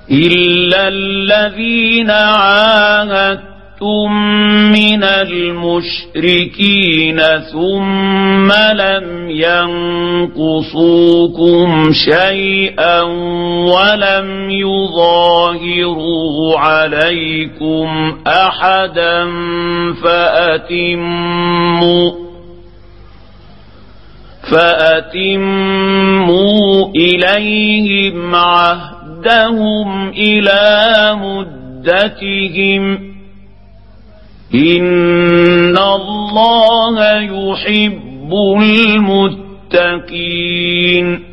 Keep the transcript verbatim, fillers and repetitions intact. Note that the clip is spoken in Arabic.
إلا الذين عاهدتم من المشركين ثم لم ينقصوكم شيئا ولم يظاهروا عليكم أحدا فأتموا فأتموا إليهم عهدهم إلى مدتهم إن الله يحب المتقين.